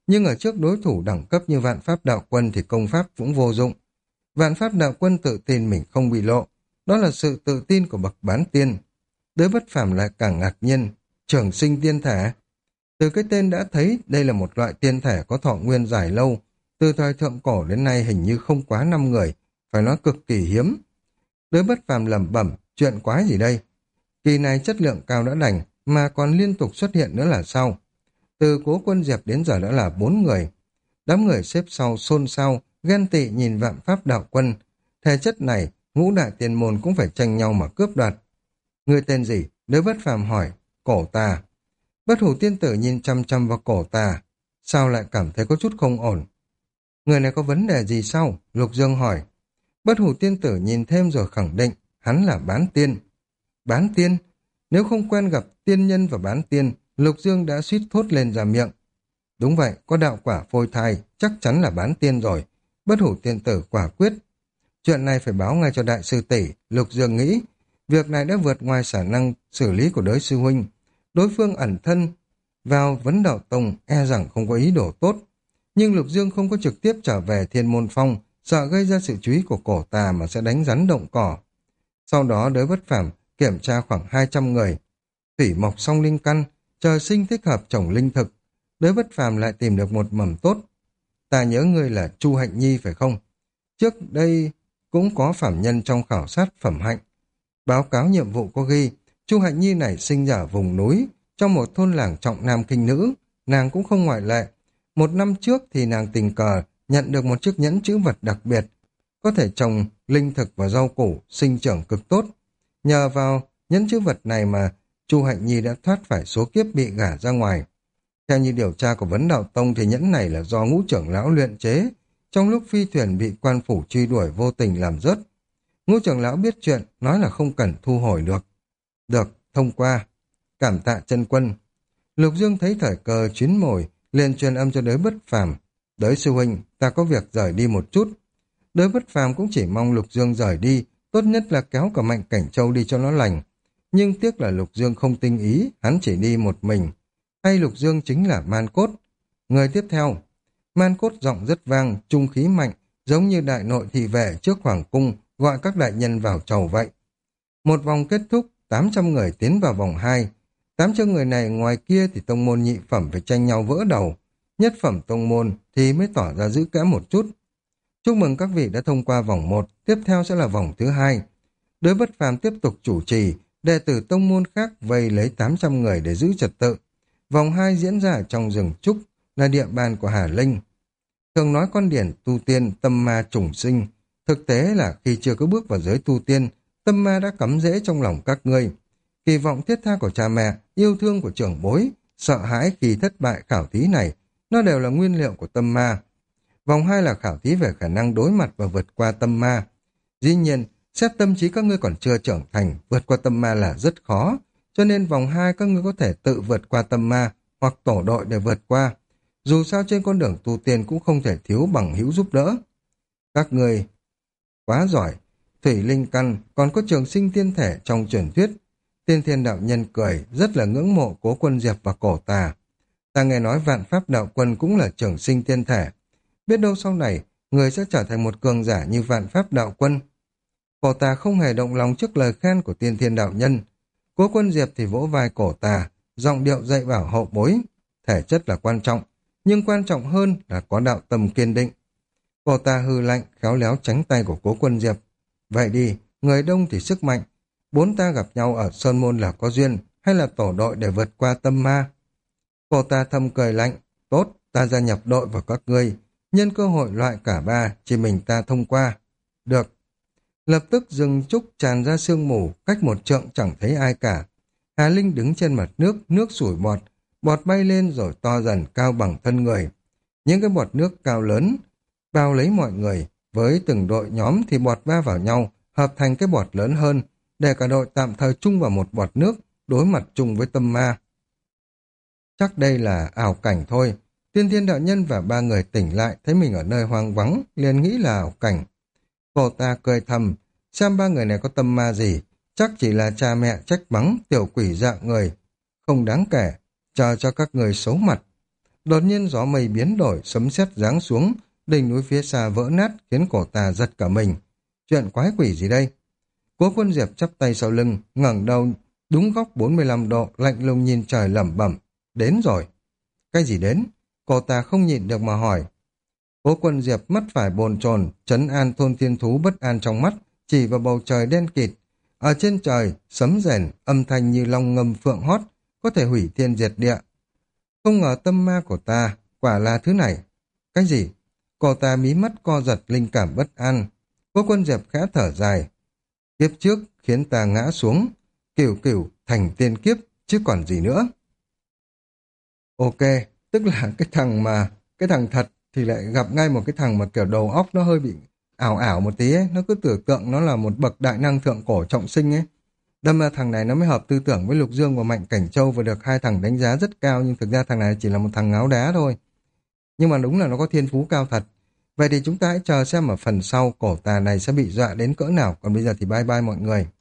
nhưng ở trước đối thủ đẳng cấp như Vạn Pháp Đạo Quân thì công pháp cũng vô dụng. Vạn Pháp Đạo Quân tự tin mình không bị lộ, đó là sự tự tin của bậc bán tiên. Đới Bất Phàm lại càng ngạc nhiên, trường sinh tiên thể. Từ cái tên đã thấy đây là một loại tiên thể có thọ nguyên dài lâu, từ thời thượng cổ đến nay hình như không quá 5 người, phải nói cực kỳ hiếm. Đới Bất Phàm lẩm bẩm, chuyện quái gì đây? Kỳ này chất lượng cao đã đành, mà còn liên tục xuất hiện nữa là sao? Từ Cố Quân Diệp đến giờ đã là 4 người. Đám người xếp sau xôn xao, ghen tị nhìn Vạn Pháp Đạo Quân. Thể chất này, ngũ đại tiên môn cũng phải tranh nhau mà cướp đoạt. Người tên gì? Đới Bất Phàm hỏi. Cổ Tà. Bất Hủ Tiên Tử nhìn chăm chăm vào Cổ Tà. Sao lại cảm thấy có chút không ổn? Người này có vấn đề gì sao? Lục Dương hỏi. Bất Hủ Tiên Tử nhìn thêm rồi khẳng định, hắn là bán tiên. Bán tiên? Nếu không quen gặp tiên nhân và bán tiên, Lục Dương đã suýt thốt lên ra miệng. Đúng vậy, có đạo quả phôi thai, chắc chắn là bán tiên rồi. Bất Hủ Tiên Tử quả quyết. Chuyện này phải báo ngay cho đại sư tỷ, Lục Dương nghĩ. Việc này đã vượt ngoài khả năng xử lý của đới sư huynh. Đối phương ẩn thân vào Vấn Đạo Tông e rằng không có ý đồ tốt. Nhưng Lục Dương không có trực tiếp trở về Thiên Môn Phong, sợ gây ra sự chú ý của Cổ Tà mà sẽ đánh rắn động cỏ. Sau đó Đới Bất Phàm kiểm tra khoảng 200 người. Thủy mộc song linh căn, trời sinh thích hợp trồng linh thực. Đới Bất Phàm lại tìm được một mầm tốt. Ta nhớ ngươi là Chu Hạnh Nhi phải không? Trước đây cũng có phạm nhân trong khảo sát phẩm hạnh. Báo cáo nhiệm vụ có ghi, Chu Hạnh Nhi này sinh ra ở vùng núi, trong một thôn làng trọng nam kinh nữ, nàng cũng không ngoại lệ. Một năm trước thì nàng tình cờ nhận được một chiếc nhẫn chữ vật đặc biệt, có thể trồng linh thực và rau củ, sinh trưởng cực tốt. Nhờ vào nhẫn chữ vật này mà Chu Hạnh Nhi đã thoát phải số kiếp bị gả ra ngoài. Theo như điều tra của Vấn Đạo Tông thì nhẫn này là do Ngũ trưởng lão luyện chế, trong lúc phi thuyền bị quan phủ truy đuổi vô tình làm rớt. Ngũ trưởng lão biết chuyện, nói là không cần thu hồi được. Được, thông qua. Cảm tạ chân quân. Lục Dương thấy thời cơ chín mồi, liền truyền âm cho Đới Bất Phàm. Đới sư huynh, ta có việc rời đi một chút. Đới Bất Phàm cũng chỉ mong Lục Dương rời đi, tốt nhất là kéo cả Mạnh Cảnh Châu đi cho nó lành. Nhưng tiếc là Lục Dương không tinh ý, hắn chỉ đi một mình. Hay Lục Dương chính là Man Cốt. Người tiếp theo. Man Cốt giọng rất vang, trung khí mạnh, giống như đại nội thị vệ trước hoàng cung, gọi các đại nhân vào chầu vậy. Một vòng kết thúc, 800 người tiến vào vòng 2. 800 người này ngoài kia thì tông môn nhị phẩm phải tranh nhau vỡ đầu. Nhất phẩm tông môn thì mới tỏ ra giữ kẽ một chút. Chúc mừng các vị đã thông qua vòng 1, tiếp theo sẽ là vòng thứ 2. Đới Bất Phàm tiếp tục chủ trì, đệ tử tông môn khác vây lấy 800 người để giữ trật tự. Vòng 2 diễn ra ở trong rừng trúc, là địa bàn của Hà Linh. Thường nói con điển tu tiên tâm ma trùng sinh, thực tế là khi chưa có bước vào giới tu tiên, tâm ma đã cắm rễ trong lòng các ngươi. Kỳ vọng thiết tha của cha mẹ, yêu thương của trưởng bối, sợ hãi khi thất bại khảo thí này, nó đều là nguyên liệu của tâm ma. Vòng 2 là khảo thí về khả năng đối mặt và vượt qua tâm ma. Dĩ nhiên, xét tâm trí các ngươi còn chưa trưởng thành, vượt qua tâm ma là rất khó, cho nên vòng 2 các ngươi có thể tự vượt qua tâm ma, hoặc tổ đội để vượt qua. Dù sao trên con đường tu tiên cũng không thể thiếu bằng hữu giúp đỡ. Các ngươi quá giỏi, thủy linh căn, còn có trường sinh tiên thể trong truyền thuyết. Tiên Thiên đạo nhân cười, rất là ngưỡng mộ Cố Quân Diệp và Cổ Tà. Ta nghe nói Vạn Pháp đạo quân cũng là trường sinh tiên thể. Biết đâu sau này, người sẽ trở thành một cường giả như Vạn Pháp đạo quân. Cổ Tà không hề động lòng trước lời khen của Tiên Thiên đạo nhân. Cố Quân Diệp thì vỗ vai Cổ Tà, giọng điệu dạy bảo hậu bối. Thể chất là quan trọng, nhưng quan trọng hơn là có đạo tâm kiên định. Cổ Tà hư lạnh, khéo léo tránh tay của Cố Quân Diệp. Vậy đi, người đông thì sức mạnh. Bốn ta gặp nhau ở Sơn Môn là có duyên, hay là tổ đội để vượt qua tâm ma? Cổ Tà thầm cười lạnh. Tốt, ta gia nhập đội vào các ngươi. Nhân cơ hội loại cả ba, chỉ mình ta thông qua. Được. Lập tức rừng trúc tràn ra sương mù, cách một trượng chẳng thấy ai cả. Hà Linh đứng trên mặt nước, nước sủi bọt. Bọt bay lên rồi to dần cao bằng thân người. Những cái bọt nước cao lớn bao lấy mọi người. Với từng đội nhóm thì bọt va vào nhau, hợp thành cái bọt lớn hơn, để cả đội tạm thời chung vào một bọt nước, đối mặt chung với tâm ma. Chắc đây là ảo cảnh thôi. Tiên Thiên đạo nhân và ba người tỉnh lại, thấy mình ở nơi hoang vắng, liền nghĩ là ảo cảnh. Cô ta cười thầm, xem ba người này có tâm ma gì, chắc chỉ là cha mẹ trách mắng tiểu quỷ dạng người. Không đáng kể, chờ cho các người xấu mặt. Đột nhiên gió mây biến đổi, sấm sét giáng xuống, đỉnh núi phía xa vỡ nát khiến cổ ta giật cả mình. Chuyện quái quỷ gì đây? Cố Quân Diệp chắp tay sau lưng, ngẩng đầu đúng góc 45 độ, lạnh lùng nhìn trời lẩm bẩm. Đến rồi. Cái gì đến? Cô ta không nhịn được mà hỏi. Cố Quân Diệp mắt phải bồn chồn, trấn an thôn thiên thú bất an trong mắt, chỉ vào bầu trời đen kịt. Ở trên trời, sấm rền, âm thanh như long ngâm phượng hót, có thể hủy thiên diệt địa. Không ngờ tâm ma của ta, quả là thứ này. Cái gì? Cô ta mí mắt co giật, linh cảm bất an. Cố Quân Diệp khẽ thở dài. Kiếp trước khiến ta ngã xuống, cửu cửu thành tiên kiếp, chứ còn gì nữa. Ok, tức là cái thằng thật thì lại gặp ngay một cái thằng mà kiểu đầu óc nó hơi bị ảo ảo một tí ấy, nó cứ tưởng tượng nó là một bậc đại năng thượng cổ trọng sinh ấy. Đâm ra thằng này nó mới hợp tư tưởng với Lục Dương và Mạnh Cảnh Châu và được hai thằng đánh giá rất cao, nhưng thực ra thằng này chỉ là một thằng ngáo đá thôi. Nhưng mà đúng là nó có thiên phú cao thật. Vậy thì chúng ta hãy chờ xem ở phần sau cổ tà này sẽ bị dọa đến cỡ nào. Còn bây giờ thì bye bye mọi người.